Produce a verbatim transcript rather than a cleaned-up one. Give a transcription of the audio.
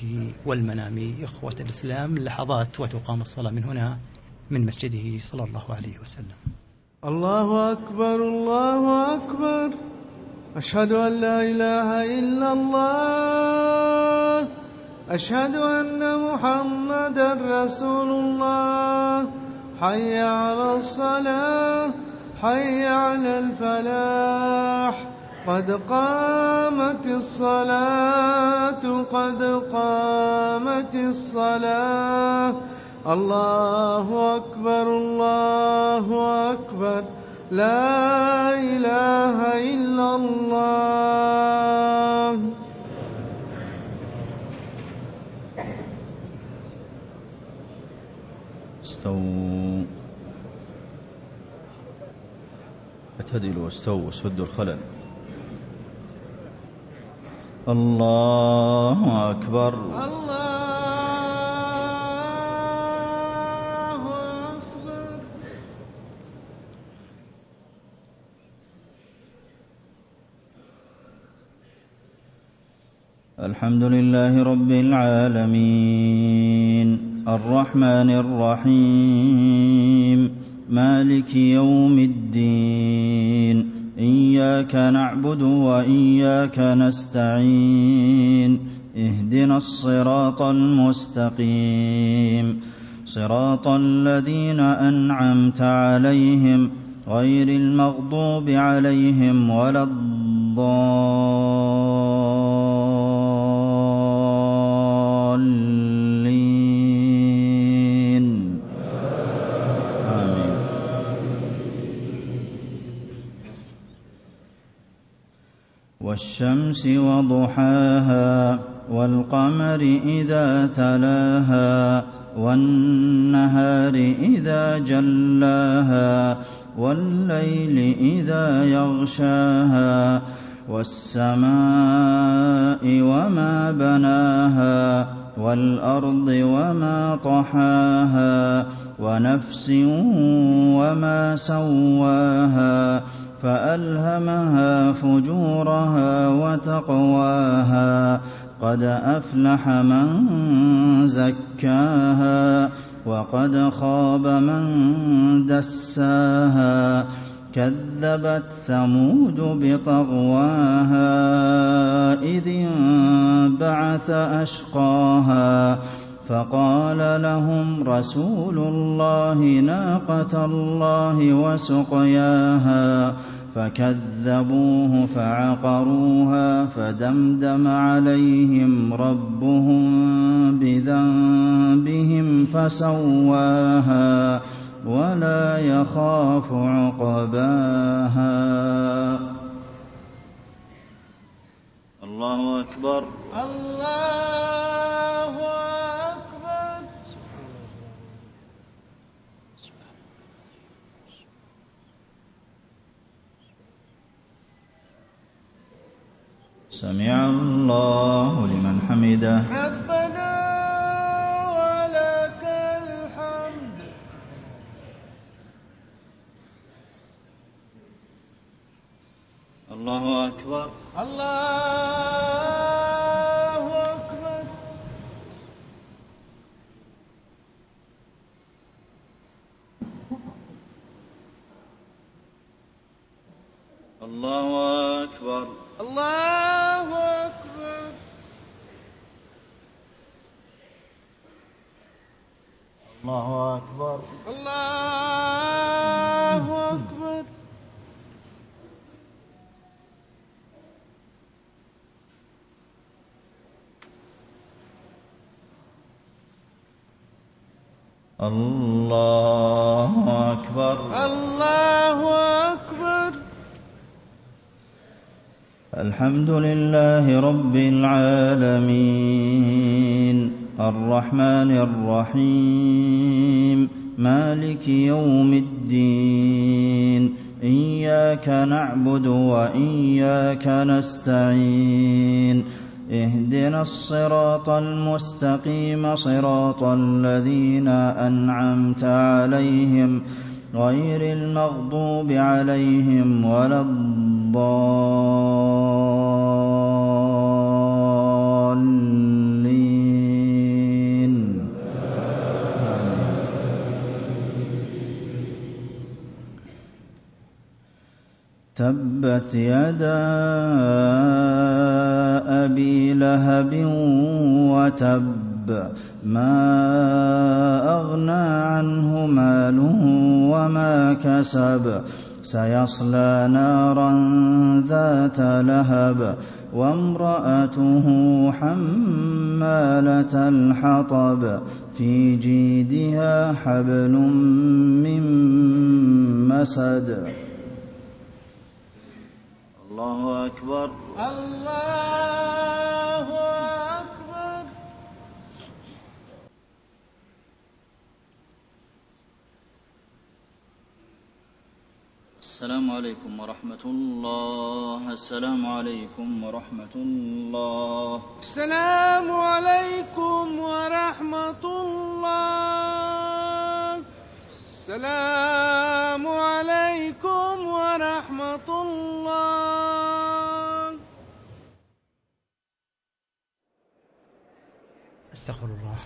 الرؤية والمنام. إخوة الإسلام، لحظات وتقام الصلاة من هنا من مسجده صلى الله عليه وسلم. الله أكبر الله أكبر، أشهد أن لا إله إلا الله، أشهد أن محمدا رسول الله. حي على الصلاة، حي على الفلاح، قد قامت الصلاة، قد قامت الصلاة. الله أكبر الله أكبر، لا إله إلا الله. استووا، اعتدلوا واستووا وسدوا الخلل. الله أكبر الله أكبر. الحمد لله رب العالمين، الرحمن الرحيم، مالك يوم الدين. إياك نعبد وإياك نستعين، اهدنا الصراط المستقيم، صراط الذين أنعمت عليهم غير المغضوب عليهم ولا الضالين. آمين. والشمس وضحاها، والقمر إذا تلاها، والنهار إذا جلاها، والليل إذا يغشاها، والسماء وما بناها، والأرض وما طحاها، ونفس وما سواها، فألهمها فجورها وتقواها. قد أفلح من زكاها، وقد خاب من دساها. كذبت ثمود بطغواها، إذ انبعث أشقاها، فقال لهم رسول الله ناقة الله وسقياها، فكذبوه فعقروها، فدمدم عليهم ربهم بذنبهم فسواها، ولا يخاف عقباها. الله أكبر الله أكبر. سمع الله لمن حمده. ربنا ولك الحمد. الله أكبر الله أكبر. الله أكبر الله أكبر. الله أكبر الله أكبر. الله أكبر الله أكبر. الحمد لله رب العالمين، الرحمن الرحيم، مالك يوم الدين. إياك نعبد وإياك نستعين، اهدنا الصراط المستقيم، صراط الذين أنعمت عليهم غير المغضوب عليهم ولا الضالين. تبت يدا أبي لهب وتب ما أغنى عنه ماله وما كسب سيصلى نارا ذات لهب وامرأته حمالة الحطب في جيدها حبل من مسد. الله أكبر. الله أكبر. السلام عليكم ورحمة الله. السلام عليكم ورحمة الله. السلام عليكم ورحمة الله. السلام عليكم ورحمة الله. استغفر الله.